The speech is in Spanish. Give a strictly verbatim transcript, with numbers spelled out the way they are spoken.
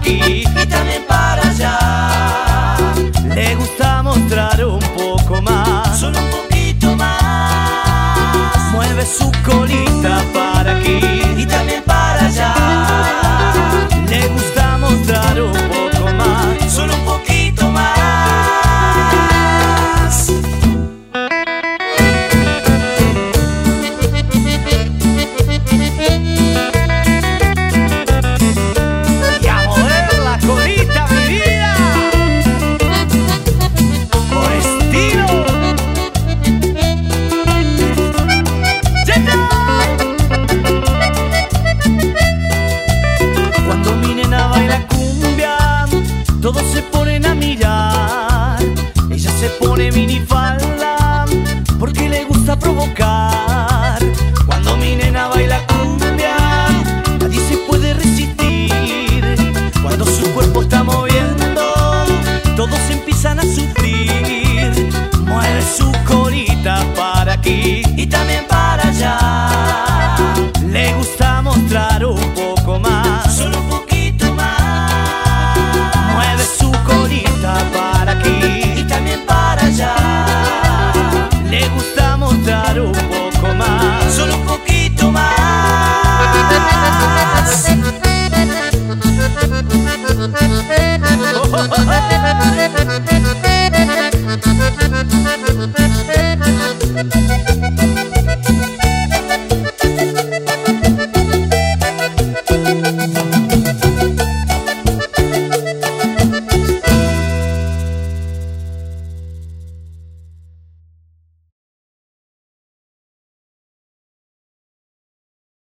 aquí y también para allá. le gusta mostrar un poco más, Solo un poquito más. mueve su colita para aquí Y también para allá. le gusta mostrar un poco más. Solo un poquito más. Y a mover la colita, mi vida, con estilo. ¡Cheta! Cuando mi nena baila cumbia, todos se ponen a mirar. Ella se pone minifalda